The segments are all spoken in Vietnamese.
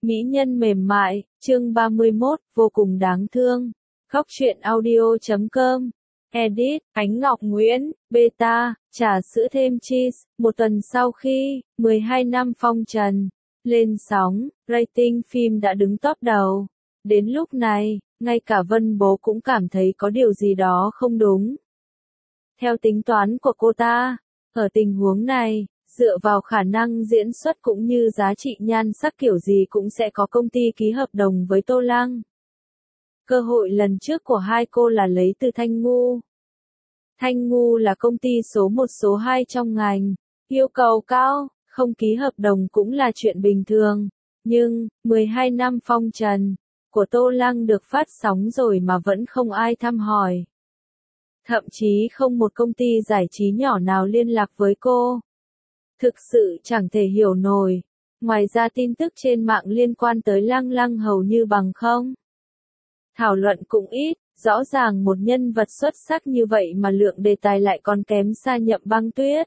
Mỹ nhân mềm mại, chương 31, vô cùng đáng thương. Góc truyện audio.com. Edit, Ánh Ngọc Nguyễn, Beta, trà sữa thêm cheese. Một tuần sau khi 12 năm phong trần lên sóng, rating phim đã đứng top đầu. Đến lúc này, ngay cả Vân Bố cũng cảm thấy có điều gì đó không đúng. Theo tính toán của cô ta, ở tình huống này, dựa vào khả năng diễn xuất cũng như giá trị nhan sắc kiểu gì cũng sẽ có công ty ký hợp đồng với Tô Lăng. Cơ hội lần trước của hai cô là lấy từ Thanh Ngu. Thanh Ngu là công ty số 1 số 2 trong ngành, yêu cầu cao, không ký hợp đồng cũng là chuyện bình thường. Nhưng, 12 năm phong trần của Tô Lăng được phát sóng rồi mà vẫn không ai thăm hỏi. Thậm chí không một công ty giải trí nhỏ nào liên lạc với cô. Thực sự chẳng thể hiểu nổi. Ngoài ra tin tức trên mạng liên quan tới Lăng hầu như bằng không. Thảo luận cũng ít, rõ ràng một nhân vật xuất sắc như vậy mà lượng đề tài lại còn kém xa Nhậm Băng Tuyết.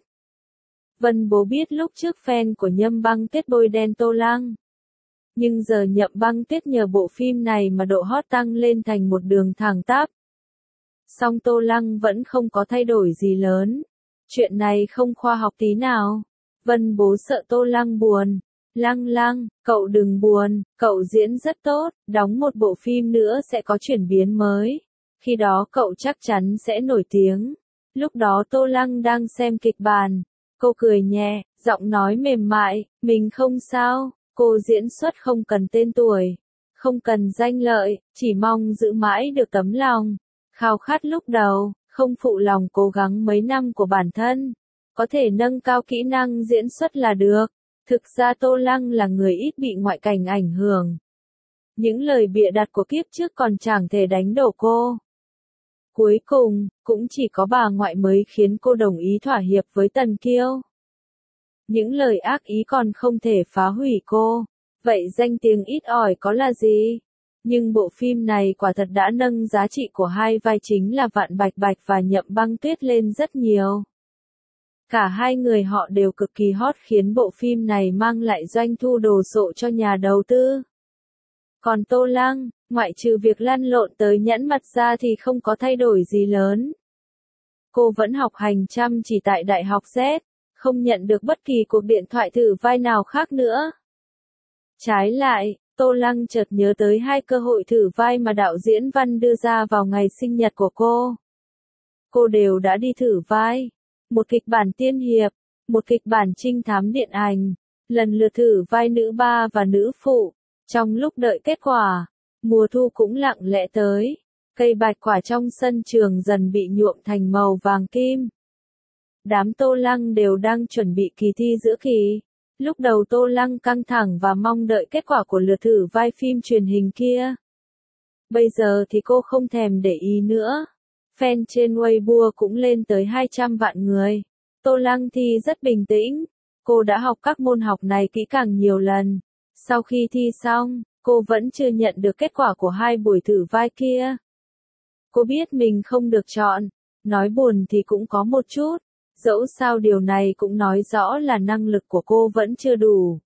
Vân Bố biết lúc trước fan của Nhậm Băng Tuyết bôi đen Tô Lăng. Nhưng giờ Nhậm Băng Tuyết nhờ bộ phim này mà độ hot tăng lên thành một đường thẳng tắp. Song Tô Lăng vẫn không có thay đổi gì lớn. Chuyện này không khoa học tí nào. Vân Bố sợ Tô Lăng buồn. Lăng, cậu đừng buồn, cậu diễn rất tốt, đóng một bộ phim nữa sẽ có chuyển biến mới. Khi đó cậu chắc chắn sẽ nổi tiếng. Lúc đó Tô Lăng đang xem kịch bản. Cô cười nhẹ, giọng nói mềm mại, mình không sao, cô diễn xuất không cần tên tuổi, không cần danh lợi, chỉ mong giữ mãi được tấm lòng. Khao khát lúc đầu, không phụ lòng cố gắng mấy năm của bản thân. Có thể nâng cao kỹ năng diễn xuất là được. Thực ra Tô Lăng là người ít bị ngoại cảnh ảnh hưởng. Những lời bịa đặt của kiếp trước còn chẳng thể đánh đổ cô. Cuối cùng, cũng chỉ có bà ngoại mới khiến cô đồng ý thỏa hiệp với Tần Kiêu. Những lời ác ý còn không thể phá hủy cô. Vậy danh tiếng ít ỏi có là gì? Nhưng bộ phim này quả thật đã nâng giá trị của hai vai chính là Vạn Bạch Bạch và Nhậm Băng Tuyết lên rất nhiều. Cả hai người họ đều cực kỳ hot khiến bộ phim này mang lại doanh thu đồ sộ cho nhà đầu tư. Còn Tô Lăng, ngoại trừ việc lăn lộn tới nhẫn mặt ra thì không có thay đổi gì lớn. Cô vẫn học hành chăm chỉ tại Đại học Z, không nhận được bất kỳ cuộc điện thoại thử vai nào khác nữa. Trái lại, Tô Lăng chợt nhớ tới hai cơ hội thử vai mà đạo diễn Văn đưa ra vào ngày sinh nhật của cô. Cô đều đã đi thử vai. Một kịch bản tiên hiệp, một kịch bản trinh thám điện ảnh, lần lượt thử vai nữ ba và nữ phụ. Trong lúc đợi kết quả, mùa thu cũng lặng lẽ tới. Cây bạch quả trong sân trường dần bị nhuộm thành màu vàng kim. Đám Tô Lăng đều đang chuẩn bị kỳ thi giữa kỳ. Lúc đầu Tô Lăng căng thẳng và mong đợi kết quả của lượt thử vai phim truyền hình kia. Bây giờ thì cô không thèm để ý nữa. Fan trên Weibo cũng lên tới 200 vạn người. Tô Lăng thi rất bình tĩnh. Cô đã học các môn học này kỹ càng nhiều lần. Sau khi thi xong, cô vẫn chưa nhận được kết quả của hai buổi thử vai kia. Cô biết mình không được chọn. Nói buồn thì cũng có một chút. Dẫu sao điều này cũng nói rõ là năng lực của cô vẫn chưa đủ.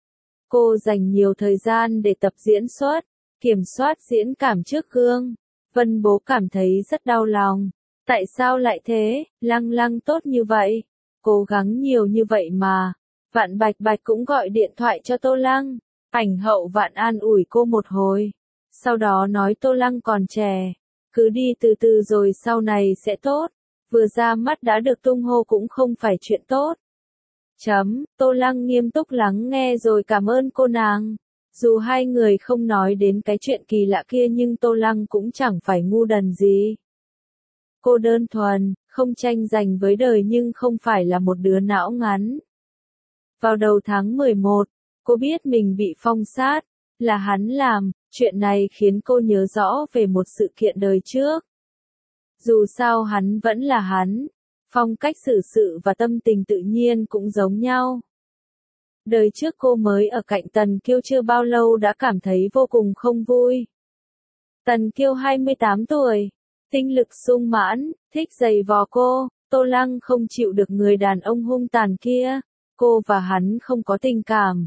Cô dành nhiều thời gian để tập diễn xuất, kiểm soát diễn cảm trước gương. Vân Bố cảm thấy rất đau lòng. Tại sao lại thế? Lăng tốt như vậy. Cố gắng nhiều như vậy mà. Vạn Bạch Bạch cũng gọi điện thoại cho Tô Lăng. Ảnh hậu Vạn an ủi cô một hồi. Sau đó nói Tô Lăng còn trẻ. Cứ đi từ từ rồi sau này sẽ tốt. Vừa ra mắt đã được tung hô cũng không phải chuyện tốt. Tô Lăng nghiêm túc lắng nghe rồi cảm ơn cô nàng. Dù hai người không nói đến cái chuyện kỳ lạ kia nhưng Tô Lăng cũng chẳng phải ngu đần gì. Cô đơn thuần, không tranh giành với đời nhưng không phải là một đứa não ngắn. Vào đầu tháng 11, cô biết mình bị phong sát, là hắn làm, chuyện này khiến cô nhớ rõ về một sự kiện đời trước. Dù sao hắn vẫn là hắn, phong cách xử sự và tâm tình tự nhiên cũng giống nhau. Đời trước cô mới ở cạnh Tần Kiêu chưa bao lâu đã cảm thấy vô cùng không vui. Tần Kiêu 28 tuổi, tinh lực sung mãn, thích giày vò cô, Tô Lăng không chịu được người đàn ông hung tàn kia. Cô và hắn không có tình cảm.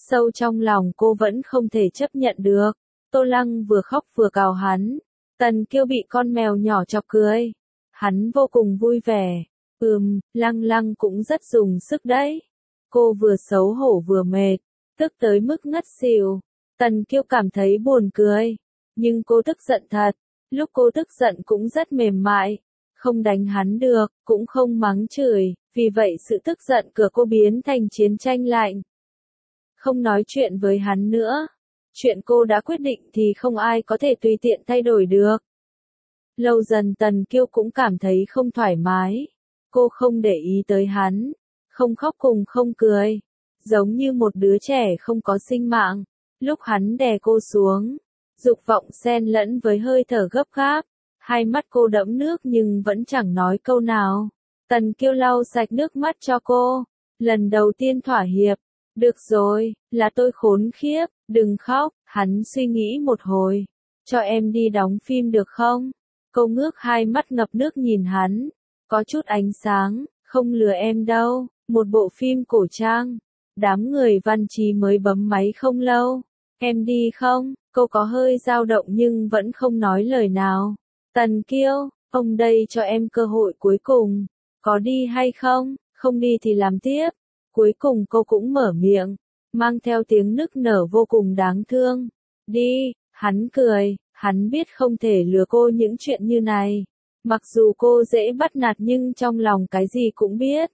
Sâu trong lòng cô vẫn không thể chấp nhận được. Tô Lăng vừa khóc vừa cào hắn. Tần Kiêu bị con mèo nhỏ chọc cười. Hắn vô cùng vui vẻ. Lăng Lăng cũng rất dùng sức đấy. Cô vừa xấu hổ vừa mệt, tức tới mức ngất xỉu. Tần Kiêu cảm thấy buồn cười. Nhưng cô tức giận thật. Lúc cô tức giận cũng rất mềm mại. Không đánh hắn được, cũng không mắng chửi. Vì vậy sự tức giận của cô biến thành chiến tranh lạnh. Không nói chuyện với hắn nữa. Chuyện cô đã quyết định thì không ai có thể tùy tiện thay đổi được. Lâu dần Tần Kiêu cũng cảm thấy không thoải mái. Cô không để ý tới hắn. Không khóc cùng không cười. Giống như một đứa trẻ không có sinh mạng. Lúc hắn đè cô xuống. Dục vọng xen lẫn với hơi thở gấp gáp. Hai mắt cô đẫm nước nhưng vẫn chẳng nói câu nào. Tần Kiêu lau sạch nước mắt cho cô. Lần đầu tiên thỏa hiệp. Được rồi, là tôi khốn khiếp, đừng khóc. Hắn suy nghĩ một hồi. Cho em đi đóng phim được không? Cô ngước hai mắt ngập nước nhìn hắn. Có chút ánh sáng, không lừa em đâu. Một bộ phim cổ trang. Đám người văn trí mới bấm máy không lâu. Em đi không? Cô có hơi dao động nhưng vẫn không nói lời nào. Tần Kiêu, ông đây cho em cơ hội cuối cùng. Có đi hay không? Không đi thì làm tiếp. Cuối cùng cô cũng mở miệng. Mang theo tiếng nức nở vô cùng đáng thương. Đi, hắn cười. Hắn biết không thể lừa cô những chuyện như này. Mặc dù cô dễ bắt nạt nhưng trong lòng cái gì cũng biết.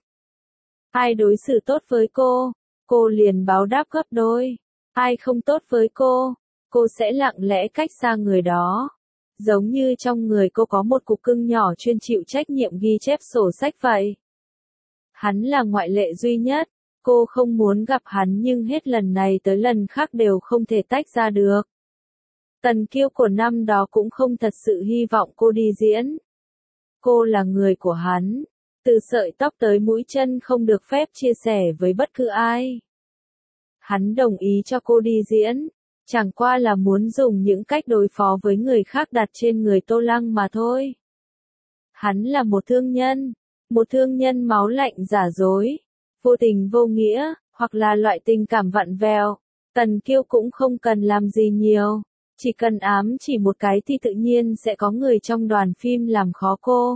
Ai đối xử tốt với cô liền báo đáp gấp đôi. Ai không tốt với cô sẽ lặng lẽ cách xa người đó. Giống như trong người cô có một cục cưng nhỏ chuyên chịu trách nhiệm ghi chép sổ sách vậy. Hắn là ngoại lệ duy nhất. Cô không muốn gặp hắn nhưng hết lần này tới lần khác đều không thể tách ra được. Tần Kiêu của năm đó cũng không thật sự hy vọng cô đi diễn. Cô là người của hắn. Từ sợi tóc tới mũi chân không được phép chia sẻ với bất cứ ai. Hắn đồng ý cho cô đi diễn. Chẳng qua là muốn dùng những cách đối phó với người khác đặt trên người Tô Lăng mà thôi. Hắn là một thương nhân. Một thương nhân máu lạnh giả dối. Vô tình vô nghĩa, hoặc là loại tình cảm vặn vẹo. Tần Kiêu cũng không cần làm gì nhiều. Chỉ cần ám chỉ một cái thì tự nhiên sẽ có người trong đoàn phim làm khó cô.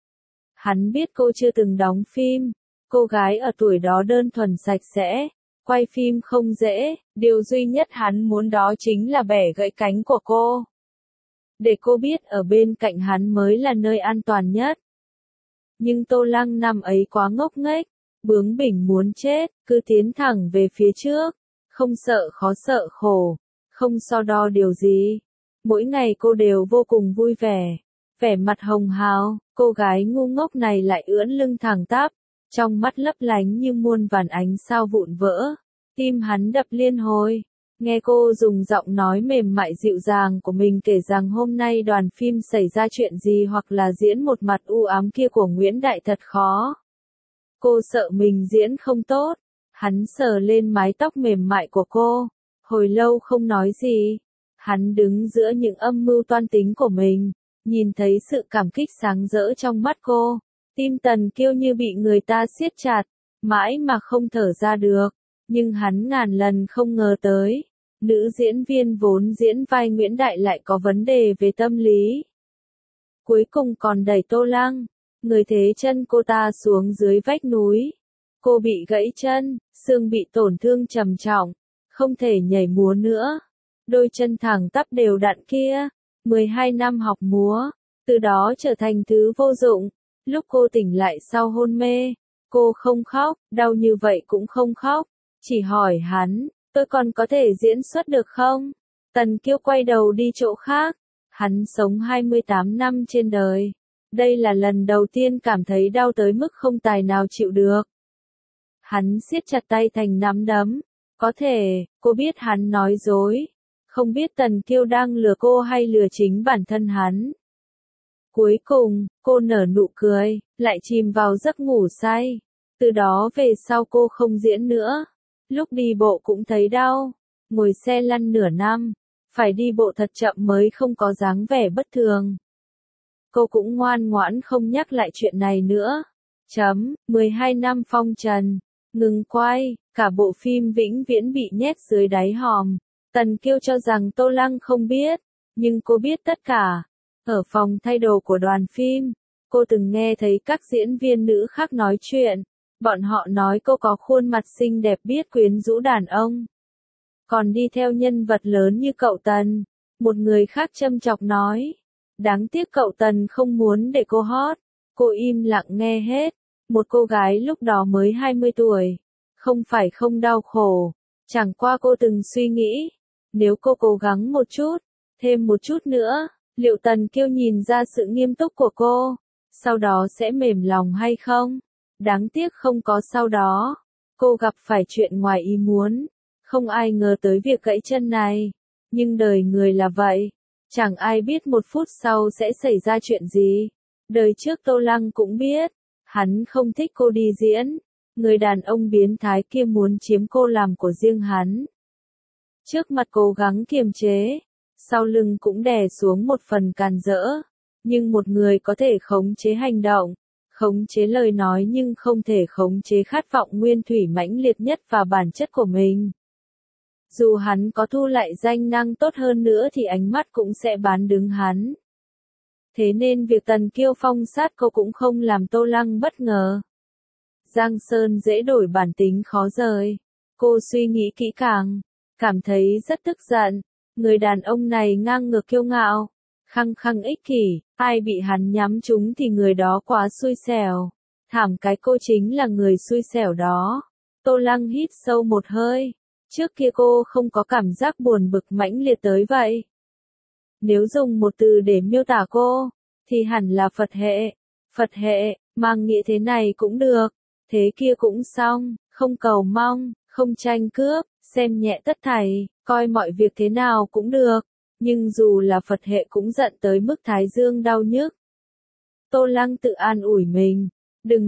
Hắn biết cô chưa từng đóng phim. Cô gái ở tuổi đó đơn thuần sạch sẽ. Quay phim không dễ, điều duy nhất hắn muốn đó chính là bẻ gãy cánh của cô. Để cô biết ở bên cạnh hắn mới là nơi an toàn nhất. Nhưng Tô Lăng năm ấy quá ngốc nghếch, bướng bỉnh muốn chết, cứ tiến thẳng về phía trước. Không sợ khó sợ khổ, không so đo điều gì. Mỗi ngày cô đều vô cùng vui vẻ. Vẻ mặt hồng hào, cô gái ngu ngốc này lại ưỡn lưng thẳng tắp. Trong mắt lấp lánh như muôn vàn ánh sao vụn vỡ. Tim hắn đập liên hồi. Nghe cô dùng giọng nói mềm mại dịu dàng của mình kể rằng hôm nay đoàn phim xảy ra chuyện gì hoặc là diễn một mặt u ám kia của Nguyễn Đại thật khó. Cô sợ mình diễn không tốt. Hắn sờ lên mái tóc mềm mại của cô. Hồi lâu không nói gì. Hắn đứng giữa những âm mưu toan tính của mình. Nhìn thấy sự cảm kích sáng rỡ trong mắt cô. Tim Tần Kiêu như bị người ta siết chặt. Mãi mà không thở ra được. Nhưng hắn ngàn lần không ngờ tới. Nữ diễn viên vốn diễn vai Nguyễn Đại lại có vấn đề về tâm lý. Cuối cùng còn đẩy Tô Lăng. Người thế chân cô ta xuống dưới vách núi. Cô bị gãy chân, xương bị tổn thương trầm trọng. Không thể nhảy múa nữa. Đôi chân thẳng tắp đều đặn kia. 12 năm học múa. Từ đó trở thành thứ vô dụng. Lúc cô tỉnh lại sau hôn mê. Cô không khóc, đau như vậy cũng không khóc. Chỉ hỏi hắn, tôi còn có thể diễn xuất được không? Tần Kiêu quay đầu đi chỗ khác. Hắn sống 28 năm trên đời. Đây là lần đầu tiên cảm thấy đau tới mức không tài nào chịu được. Hắn siết chặt tay thành nắm đấm. Có thể, cô biết hắn nói dối. Không biết Tần Kiêu đang lừa cô hay lừa chính bản thân hắn. Cuối cùng, cô nở nụ cười, lại chìm vào giấc ngủ say. Từ đó về sau cô không diễn nữa. Lúc đi bộ cũng thấy đau. Ngồi xe lăn nửa năm. Phải đi bộ thật chậm mới không có dáng vẻ bất thường. Cô cũng ngoan ngoãn không nhắc lại chuyện này nữa. 12 năm phong trần. Ngừng quay, Cả bộ phim vĩnh viễn bị nhét dưới đáy hòm. Tần Kiêu cho rằng Tô Lăng không biết, nhưng cô biết tất cả. Ở phòng thay đồ của đoàn phim, cô từng nghe thấy các diễn viên nữ khác nói chuyện. Bọn họ nói cô có khuôn mặt xinh đẹp biết quyến rũ đàn ông. Còn đi theo nhân vật lớn như cậu Tần. Một người khác châm chọc nói. Đáng tiếc cậu Tần không muốn để cô hot. Cô im lặng nghe hết. Một cô gái lúc đó mới 20 tuổi. Không phải không đau khổ. Chẳng qua cô từng suy nghĩ. Nếu cô cố gắng một chút, thêm một chút nữa, liệu Tần Kiêu nhìn ra sự nghiêm túc của cô, sau đó sẽ mềm lòng hay không? Đáng tiếc không có sau đó. Cô gặp phải chuyện ngoài ý muốn. Không ai ngờ tới việc gãy chân này. Nhưng đời người là vậy. Chẳng ai biết một phút sau sẽ xảy ra chuyện gì. Đời trước Tô Lăng cũng biết. Hắn không thích cô đi diễn. Người đàn ông biến thái kia muốn chiếm cô làm của riêng hắn. Trước mặt cố gắng kiềm chế. Sau lưng cũng đè xuống một phần càn rỡ. Nhưng một người có thể khống chế hành động. Khống chế lời nói nhưng không thể khống chế khát vọng nguyên thủy mãnh liệt nhất và bản chất của mình. Dù hắn có thu lại danh năng tốt hơn nữa thì ánh mắt cũng sẽ bán đứng hắn. Thế nên việc Tần Kiêu phong sát cô cũng không làm Tô Lăng bất ngờ. Giang Sơn dễ đổi bản tính khó rời. Cô suy nghĩ kỹ càng, cảm thấy rất tức giận. Người đàn ông này ngang ngược kiêu ngạo, khăng khăng ích kỷ, ai bị hắn nhắm trúng thì người đó quá xui xẻo. Thảm cái cô chính là người xui xẻo đó. Tô Lăng hít sâu một hơi. Trước kia cô không có cảm giác buồn bực mãnh liệt tới vậy. Nếu dùng một từ để miêu tả cô, thì hẳn là Phật hệ. Phật hệ, mang nghĩa thế này cũng được, thế kia cũng xong, không cầu mong, không tranh cướp, xem nhẹ tất thảy, coi mọi việc thế nào cũng được. Nhưng dù là Phật hệ cũng giận tới mức thái dương đau nhức. Tô Lăng tự an ủi mình. Đừng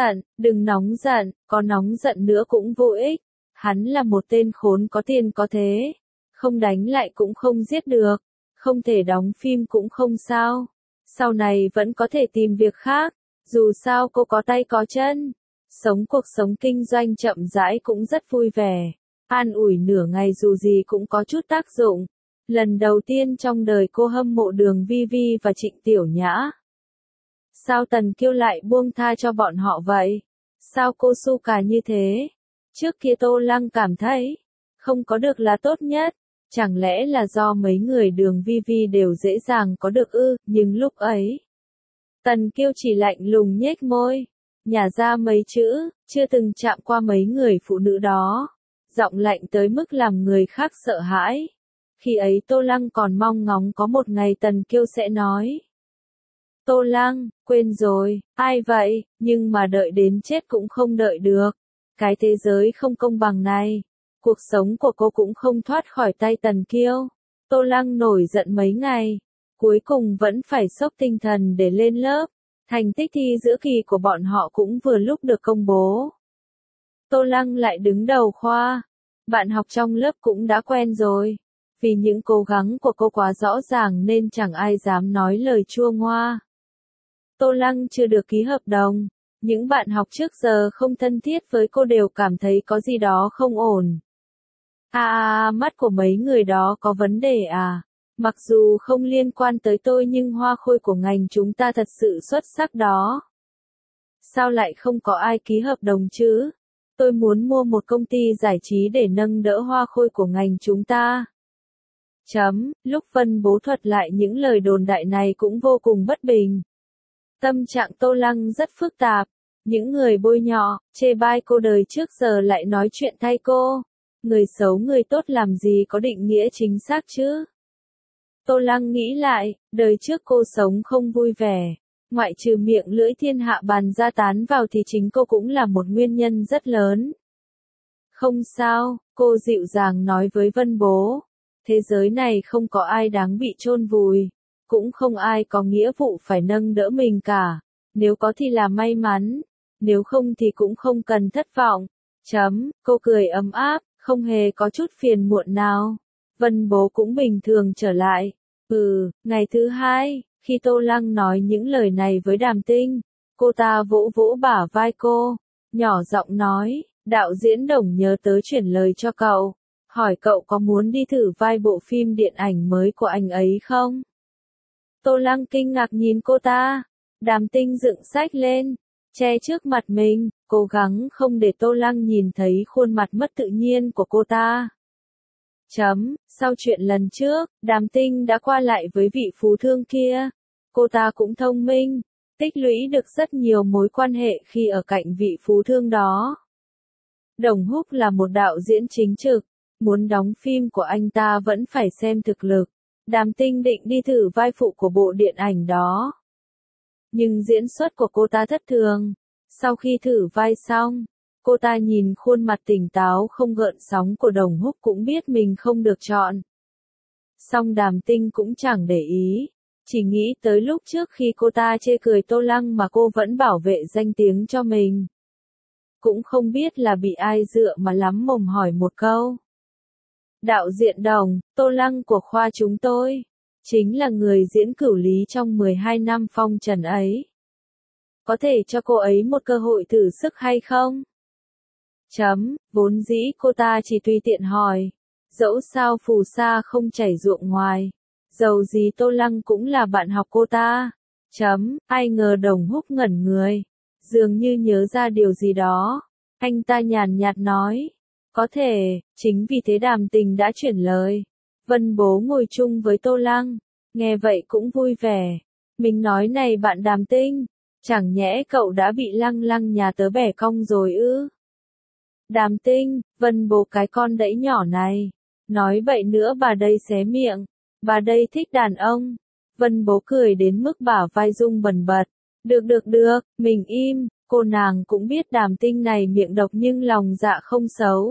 nóng giận, có nóng giận nữa cũng vô ích. Hắn là một tên khốn có tiền có thế. Không đánh lại cũng không giết được. Không thể đóng phim cũng không sao. Sau này vẫn có thể tìm việc khác. Dù sao cô có tay có chân. Sống cuộc sống kinh doanh chậm rãi cũng rất vui vẻ. An ủi nửa ngày dù gì cũng có chút tác dụng. Lần đầu tiên trong đời cô hâm mộ Đường Vi Vi và Trịnh Tiểu Nhã. Sao Tần Kiêu lại buông tha cho bọn họ vậy? Sao cô su cà như thế? Trước kia Tô Lăng cảm thấy, không có được là tốt nhất. Chẳng lẽ là do mấy người Đường Vi Vi đều dễ dàng có được ư? Nhưng lúc ấy, Tần Kiêu chỉ lạnh lùng nhếch môi, nhả ra mấy chữ, chưa từng chạm qua mấy người phụ nữ đó. Giọng lạnh tới mức làm người khác sợ hãi. Khi ấy Tô Lăng còn mong ngóng có một ngày Tần Kiêu sẽ nói. Tô Lăng, quên rồi, ai vậy, nhưng mà đợi đến chết cũng không đợi được. Cái thế giới không công bằng này. Cuộc sống của cô cũng không thoát khỏi tay Tần Kiêu. Tô Lăng nổi giận mấy ngày. Cuối cùng vẫn phải xốc tinh thần để lên lớp. Thành tích thi giữa kỳ của bọn họ cũng vừa lúc được công bố. Tô Lăng lại đứng đầu khoa. Bạn học trong lớp cũng đã quen rồi. Vì những cố gắng của cô quá rõ ràng nên chẳng ai dám nói lời chua ngoa. Tô Lăng chưa được ký hợp đồng. Những bạn học trước giờ không thân thiết với cô đều cảm thấy có gì đó không ổn. Mắt của mấy người đó có vấn đề à? Mặc dù không liên quan tới tôi nhưng hoa khôi của ngành chúng ta thật sự xuất sắc đó. Sao lại không có ai ký hợp đồng chứ? Tôi muốn mua một công ty giải trí để nâng đỡ hoa khôi của ngành chúng ta. Lúc Vân Bố thuật lại những lời đồn đại này cũng vô cùng bất bình. Tâm trạng Tô Lăng rất phức tạp. Những người bôi nhọ, chê bai cô đời trước giờ lại nói chuyện thay cô. Người xấu người tốt làm gì có định nghĩa chính xác chứ? Tô Lăng nghĩ lại, đời trước cô sống không vui vẻ. Ngoại trừ miệng lưỡi thiên hạ bàn ra tán vào thì chính cô cũng là một nguyên nhân rất lớn. Không sao, cô dịu dàng nói với Vân Bố. Thế giới này không có ai đáng bị chôn vùi. Cũng không ai có nghĩa vụ phải nâng đỡ mình cả. Nếu có thì là may mắn. Nếu không thì cũng không cần thất vọng. Cô cười ấm áp, không hề có chút phiền muộn nào. Vân Bố cũng bình thường trở lại. Ngày thứ hai, khi Tô Lăng nói những lời này với Đàm Tinh, cô ta vỗ vỗ bả vai cô, nhỏ giọng nói, Đạo diễn Đồng nhớ tới chuyển lời cho cậu, hỏi cậu có muốn đi thử vai bộ phim điện ảnh mới của anh ấy không? Tô Lăng kinh ngạc nhìn cô ta. Đàm Tinh dựng sách lên, che trước mặt mình, cố gắng không để Tô Lăng nhìn thấy khuôn mặt mất tự nhiên của cô ta. Sau chuyện lần trước, Đàm Tinh đã qua lại với vị phú thương kia. Cô ta cũng thông minh, tích lũy được rất nhiều mối quan hệ khi ở cạnh vị phú thương đó. Đồng Húc là một đạo diễn chính trực, muốn đóng phim của anh ta vẫn phải xem thực lực. Đàm Tinh định đi thử vai phụ của bộ điện ảnh đó. Nhưng diễn xuất của cô ta thất thường. Sau khi thử vai xong, cô ta nhìn khuôn mặt tỉnh táo không gợn sóng của Đồng Húc cũng biết mình không được chọn. Song Đàm Tinh cũng chẳng để ý, chỉ nghĩ tới lúc trước khi cô ta chê cười Tô Lăng mà cô vẫn bảo vệ danh tiếng cho mình. Cũng không biết là bị ai dựa mà lắm mồm hỏi một câu. Đạo diễn Đồng, Tô Lăng của khoa chúng tôi, chính là người diễn Cửu Lý trong 12 năm phong trần ấy. Có thể cho cô ấy một cơ hội thử sức hay không? Vốn dĩ cô ta chỉ tùy tiện hỏi. Dẫu sao phù sa không chảy ruộng ngoài. Dầu gì Tô Lăng cũng là bạn học cô ta. Ai ngờ Đồng Húc ngẩn người. Dường như nhớ ra điều gì đó. Anh ta nhàn nhạt nói. Có thể, chính vì thế Đàm Tình đã chuyển lời. Vân Bố ngồi chung với Tô Lăng. Nghe vậy cũng vui vẻ. Mình nói này bạn Đàm Tinh. Chẳng nhẽ cậu đã bị Lăng Lăng nhà tớ bẻ cong rồi ư? Đàm Tinh, Vân Bố cái con đẫy nhỏ này. Nói vậy nữa bà đây xé miệng. Bà đây thích đàn ông. Vân Bố cười đến mức bả vai rung bần bật. Được, mình im. Cô nàng cũng biết Đàm Tinh này miệng độc nhưng lòng dạ không xấu.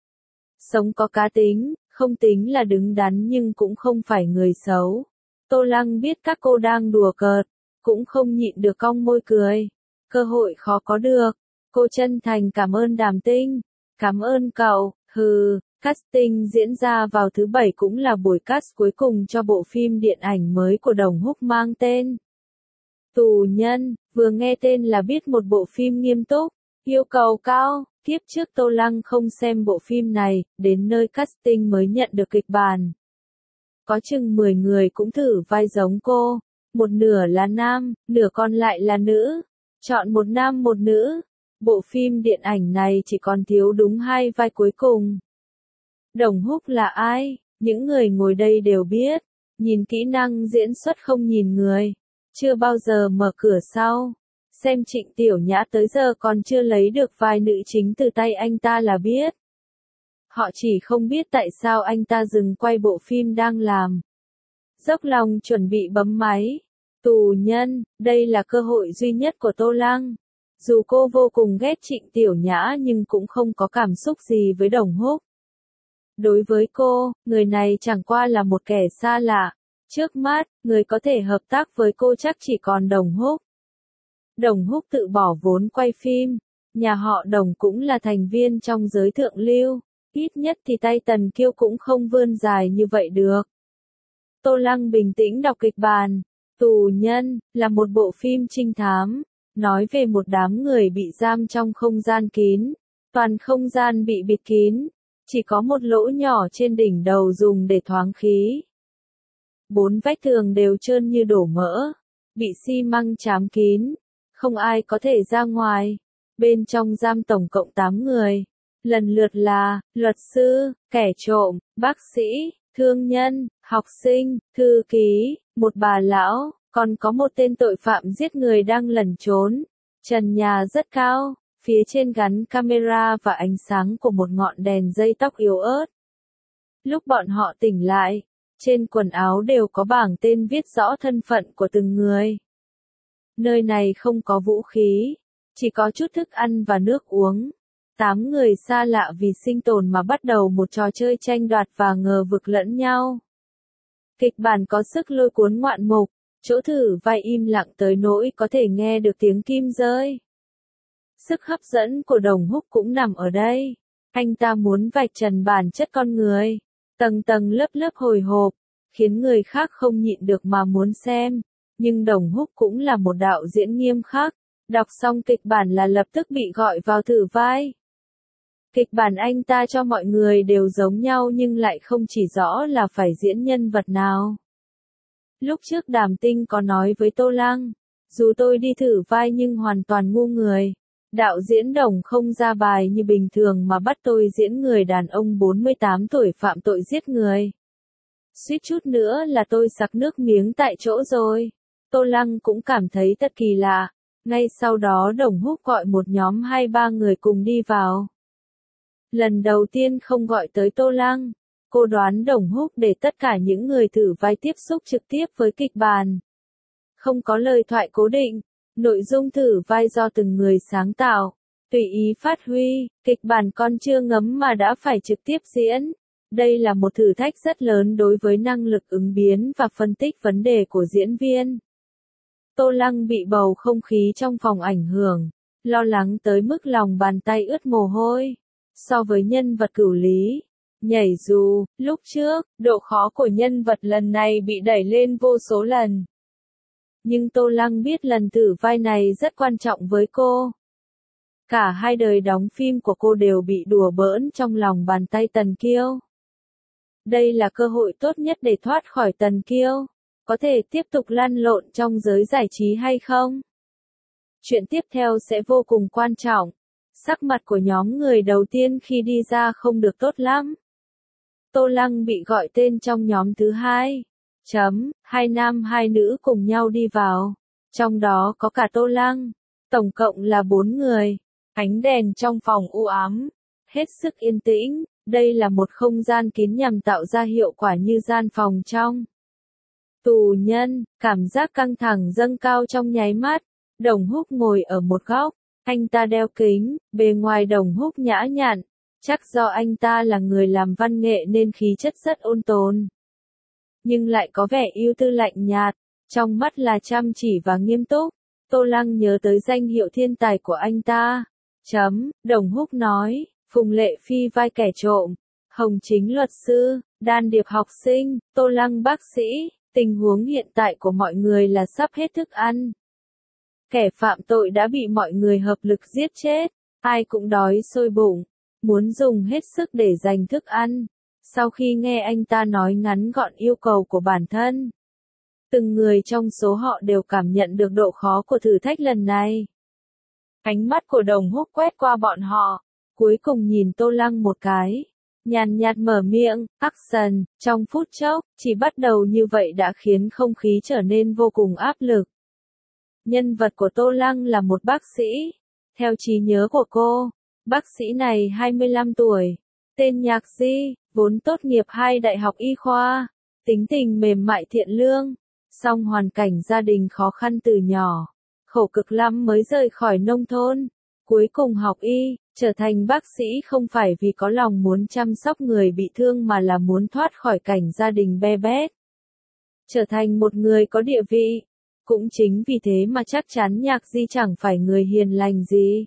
Sống có cá tính, không tính là đứng đắn nhưng cũng không phải người xấu. Tô Lăng biết các cô đang đùa cợt, cũng không nhịn được cong môi cười. Cơ hội khó có được. Cô chân thành cảm ơn Đàm Tinh. Cảm ơn cậu. Casting diễn ra vào thứ Bảy cũng là buổi cast cuối cùng cho bộ phim điện ảnh mới của Đồng Húc mang tên Tù Nhân. Vừa nghe tên là biết một bộ phim nghiêm túc, yêu cầu cao. Kiếp trước Tô Lăng không xem bộ phim này, đến nơi casting mới nhận được kịch bản. Có chừng 10 người cũng thử vai giống cô. Một nửa là nam, nửa còn lại là nữ. Chọn một nam một nữ. Bộ phim điện ảnh này chỉ còn thiếu đúng 2 vai cuối cùng. Đồng Húc là ai? Những người ngồi đây đều biết. Nhìn kỹ năng diễn xuất không nhìn người. Chưa bao giờ mở cửa sau. Xem Trịnh Tiểu Nhã tới giờ còn chưa lấy được vai nữ chính từ tay anh ta là biết. Họ chỉ không biết tại sao anh ta dừng quay bộ phim đang làm. Dốc lòng chuẩn bị bấm máy. Tù Nhân, đây là cơ hội duy nhất của Tô Lăng. Dù cô vô cùng ghét Trịnh Tiểu Nhã nhưng cũng không có cảm xúc gì với Đồng Húc. Đối với cô, người này chẳng qua là một kẻ xa lạ. Trước mắt, người có thể hợp tác với cô chắc chỉ còn Đồng Húc. Đồng Húc tự bỏ vốn quay phim. Nhà họ Đồng cũng là thành viên trong giới thượng lưu. Ít nhất thì tay Tần Kiêu cũng không vươn dài như vậy được. Tô Lăng bình tĩnh đọc kịch bản. Tù Nhân, là một bộ phim trinh thám. Nói về một đám người bị giam trong không gian kín. Toàn không gian bị bịt kín. Chỉ có một lỗ nhỏ trên đỉnh đầu dùng để thoáng khí. 4 vách tường đều trơn như đổ mỡ. Bị xi măng trám kín. Không ai có thể ra ngoài. Bên trong giam tổng cộng 8 người. Lần lượt là, luật sư, kẻ trộm, bác sĩ, thương nhân, học sinh, thư ký, một bà lão, còn có một tên tội phạm giết người đang lẩn trốn. Trần nhà rất cao, phía trên gắn camera và ánh sáng của một ngọn đèn dây tóc yếu ớt. Lúc bọn họ tỉnh lại, trên quần áo đều có bảng tên viết rõ thân phận của từng người. Nơi này không có vũ khí, chỉ có chút thức ăn và nước uống. 8 người xa lạ vì sinh tồn mà bắt đầu một trò chơi tranh đoạt và ngờ vực lẫn nhau. Kịch bản có sức lôi cuốn ngoạn mục, chỗ thử vai im lặng tới nỗi có thể nghe được tiếng kim rơi. Sức hấp dẫn của Đồng Húc cũng nằm ở đây. Anh ta muốn vạch trần bản chất con người, tầng tầng lớp lớp hồi hộp, khiến người khác không nhịn được mà muốn xem. Nhưng Đồng Húc cũng là một đạo diễn nghiêm khắc, đọc xong kịch bản là lập tức bị gọi vào thử vai. Kịch bản anh ta cho mọi người đều giống nhau nhưng lại không chỉ rõ là phải diễn nhân vật nào. Lúc trước Đàm Tinh có nói với Tô Lăng, dù tôi đi thử vai nhưng hoàn toàn ngu người. Đạo diễn Đồng không ra bài như bình thường mà bắt tôi diễn người đàn ông 48 tuổi phạm tội giết người. Suýt chút nữa là tôi sặc nước miếng tại chỗ rồi. Tô Lăng cũng cảm thấy thật kỳ lạ. Ngay sau đó Đồng Húc gọi một nhóm 2-3 người cùng đi vào. Lần đầu tiên không gọi tới Tô Lăng. Cô đoán Đồng Húc để tất cả những người thử vai tiếp xúc trực tiếp với kịch bản. Không có lời thoại cố định. Nội dung thử vai do từng người sáng tạo. Tùy ý phát huy, kịch bản còn chưa ngấm mà đã phải trực tiếp diễn. Đây là một thử thách rất lớn đối với năng lực ứng biến và phân tích vấn đề của diễn viên. Tô Lăng bị bầu không khí trong phòng ảnh hưởng, lo lắng tới mức lòng bàn tay ướt mồ hôi. So với nhân vật Cửu Lý, nhảy dù, lúc trước, độ khó của nhân vật lần này bị đẩy lên vô số lần. Nhưng Tô Lăng biết lần thử vai này rất quan trọng với cô. Cả hai đời đóng phim của cô đều bị đùa bỡn trong lòng bàn tay Tần Kiêu. Đây là cơ hội tốt nhất để thoát khỏi Tần Kiêu. Có thể tiếp tục lăn lộn trong giới giải trí hay không? Chuyện tiếp theo sẽ vô cùng quan trọng. Sắc mặt của nhóm người đầu tiên khi đi ra không được tốt lắm. Tô Lăng bị gọi tên trong nhóm thứ hai. Hai nam hai nữ cùng nhau đi vào. Trong đó có cả Tô Lăng. Tổng cộng là 4 người. Ánh đèn trong phòng u ám. Hết sức yên tĩnh. Đây là một không gian kín nhằm tạo ra hiệu quả như gian phòng trong tù nhân. Cảm giác căng thẳng dâng cao trong nháy mắt. Đồng Húc ngồi ở một góc. Anh ta đeo kính. Bề ngoài Đồng Húc nhã nhặn. Chắc do anh ta là người làm văn nghệ nên khí chất rất ôn tồn. Nhưng lại có vẻ ưu tư lạnh nhạt. Trong mắt là chăm chỉ và nghiêm túc. Tô Lăng nhớ tới danh hiệu thiên tài của anh ta. Đồng Húc nói. Phùng Lệ Phi vai kẻ trộm. Hồng Chính luật sư. Đan Điệp học sinh. Tô Lăng bác sĩ. Tình huống hiện tại của mọi người là sắp hết thức ăn. Kẻ phạm tội đã bị mọi người hợp lực giết chết. Ai cũng đói sôi bụng. Muốn dùng hết sức để giành thức ăn. Sau khi nghe anh ta nói ngắn gọn yêu cầu của bản thân, từng người trong số họ đều cảm nhận được độ khó của thử thách lần này. Ánh mắt của Đồng Húc quét qua bọn họ, cuối cùng nhìn Tô Lăng một cái. Nhàn nhạt mở miệng, action, trong phút chốc, chỉ bắt đầu như vậy đã khiến không khí trở nên vô cùng áp lực. Nhân vật của Tô Lăng là một bác sĩ. Theo trí nhớ của cô, bác sĩ này 25 tuổi, tên Nhạc Di, vốn tốt nghiệp 2 đại học y khoa, tính tình mềm mại thiện lương, song hoàn cảnh gia đình khó khăn từ nhỏ, khổ cực lắm mới rời khỏi nông thôn, cuối cùng học y, trở thành bác sĩ không phải vì có lòng muốn chăm sóc người bị thương mà là muốn thoát khỏi cảnh gia đình be bét, trở thành một người có địa vị. Cũng chính vì thế mà chắc chắn Nhạc Di chẳng phải người hiền lành gì.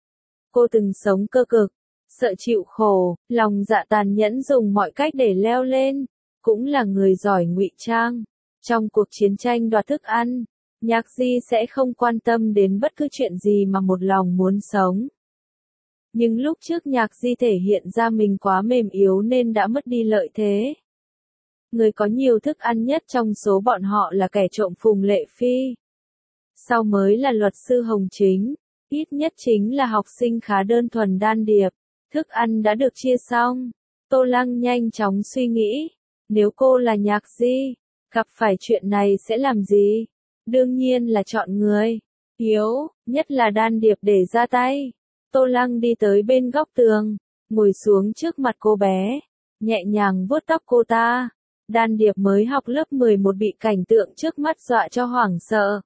Cô từng sống cơ cực, sợ chịu khổ, lòng dạ tàn nhẫn dùng mọi cách để leo lên, cũng là người giỏi ngụy trang. Trong cuộc chiến tranh đoạt thức ăn, Nhạc Di sẽ không quan tâm đến bất cứ chuyện gì mà một lòng muốn sống. Nhưng lúc trước Nhạc Di thể hiện ra mình quá mềm yếu nên đã mất đi lợi thế. Người có nhiều thức ăn nhất trong số bọn họ là kẻ trộm Phùng Lệ Phi. Sau mới là luật sư Hồng Chính. Ít nhất chính là học sinh khá đơn thuần Đan Điệp. Thức ăn đã được chia xong. Tô Lăng nhanh chóng suy nghĩ. Nếu cô là Nhạc Di, gặp phải chuyện này sẽ làm gì? Đương nhiên là chọn người yếu, nhất là Đan Điệp để ra tay. Tô Lăng đi tới bên góc tường, ngồi xuống trước mặt cô bé, nhẹ nhàng vuốt tóc cô ta. Đan Điệp mới học lớp 11 bị cảnh tượng trước mắt dọa cho hoảng sợ.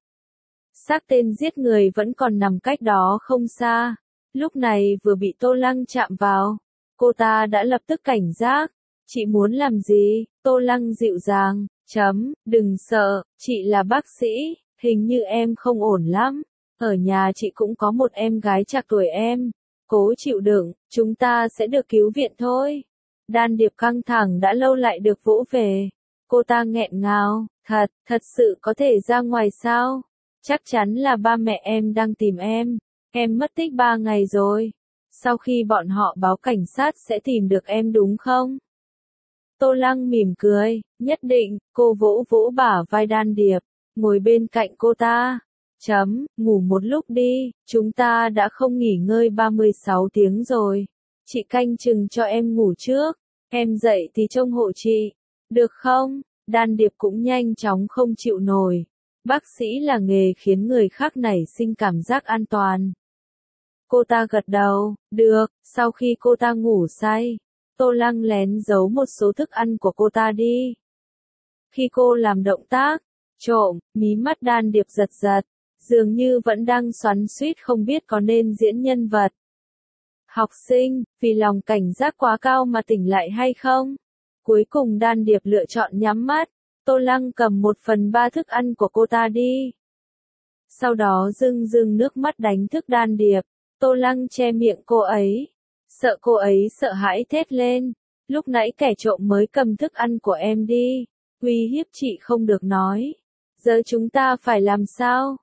Xác tên giết người vẫn còn nằm cách đó không xa. Lúc này vừa bị Tô Lăng chạm vào, cô ta đã lập tức cảnh giác. Chị muốn làm gì? Tô Lăng dịu dàng, đừng sợ, chị là bác sĩ, hình như em không ổn lắm. Ở nhà chị cũng có một em gái trạc tuổi em. Cố chịu đựng, chúng ta sẽ được cứu viện thôi. Đan Điệp căng thẳng đã lâu lại được vỗ về. Cô ta nghẹn ngào, thật sự có thể ra ngoài sao? Chắc chắn là ba mẹ em đang tìm em mất tích 3 ngày rồi. Sau khi bọn họ báo cảnh sát sẽ tìm được em đúng không? Tô Lăng mỉm cười, nhất định, cô vỗ vỗ bả vai Đan Điệp, ngồi bên cạnh cô ta. Ngủ một lúc đi, chúng ta đã không nghỉ ngơi 36 tiếng rồi. Chị canh chừng cho em ngủ trước, em dậy thì trông hộ chị. Được không? Đan Điệp cũng nhanh chóng không chịu nổi. Bác sĩ là nghề khiến người khác nảy sinh cảm giác an toàn. Cô ta gật đầu, được, sau khi cô ta ngủ say, Tô Lăng lén giấu một số thức ăn của cô ta đi. Khi cô làm động tác, trộm, mí mắt Đan Điệp giật giật, dường như vẫn đang xoắn xuýt không biết có nên diễn nhân vật. Học sinh, vì lòng cảnh giác quá cao mà tỉnh lại hay không? Cuối cùng Đan Điệp lựa chọn nhắm mắt, Tô Lăng cầm 1/3 thức ăn của cô ta đi. Sau đó rưng rưng nước mắt đánh thức Đan Điệp, Tô Lăng che miệng cô ấy, sợ cô ấy sợ hãi thét lên. Lúc nãy kẻ trộm mới cầm thức ăn của em đi, uy hiếp chị không được nói. Giờ chúng ta phải làm sao?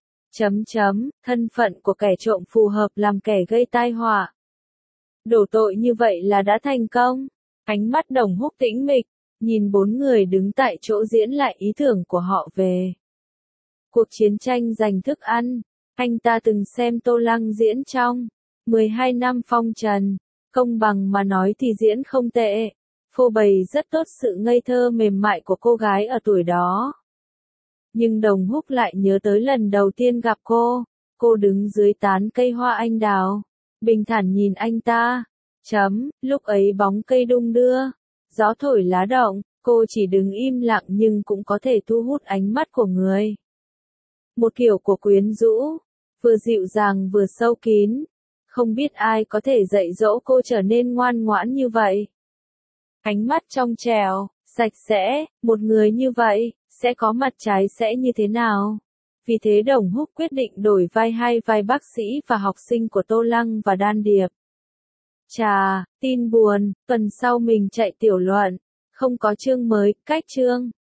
Thân phận của kẻ trộm phù hợp làm kẻ gây tai họa. Đổ tội như vậy là đã thành công. Ánh mắt Đồng Húc tĩnh mịch, nhìn 4 người đứng tại chỗ diễn lại ý tưởng của họ về cuộc chiến tranh giành thức ăn. Anh ta từng xem Tô Lăng diễn trong 12 năm phong trần, công bằng mà nói thì diễn không tệ, phô bày rất tốt sự ngây thơ mềm mại của cô gái ở tuổi đó. Nhưng Đồng Húc lại nhớ tới lần đầu tiên gặp cô đứng dưới tán cây hoa anh đào, bình thản nhìn anh ta. Lúc ấy bóng cây đung đưa, gió thổi lá động, cô chỉ đứng im lặng nhưng cũng có thể thu hút ánh mắt của người. Một kiểu của quyến rũ, vừa dịu dàng vừa sâu kín, không biết ai có thể dạy dỗ cô trở nên ngoan ngoãn như vậy. Ánh mắt trong trẻo, sạch sẽ, một người như vậy, sẽ có mặt trái sẽ như thế nào? Vì thế Đồng Húc quyết định đổi vai hai vai bác sĩ và học sinh của Tô Lăng và Đan Điệp. Tin buồn, tuần sau mình chạy tiểu luận, không có chương mới, cách chương.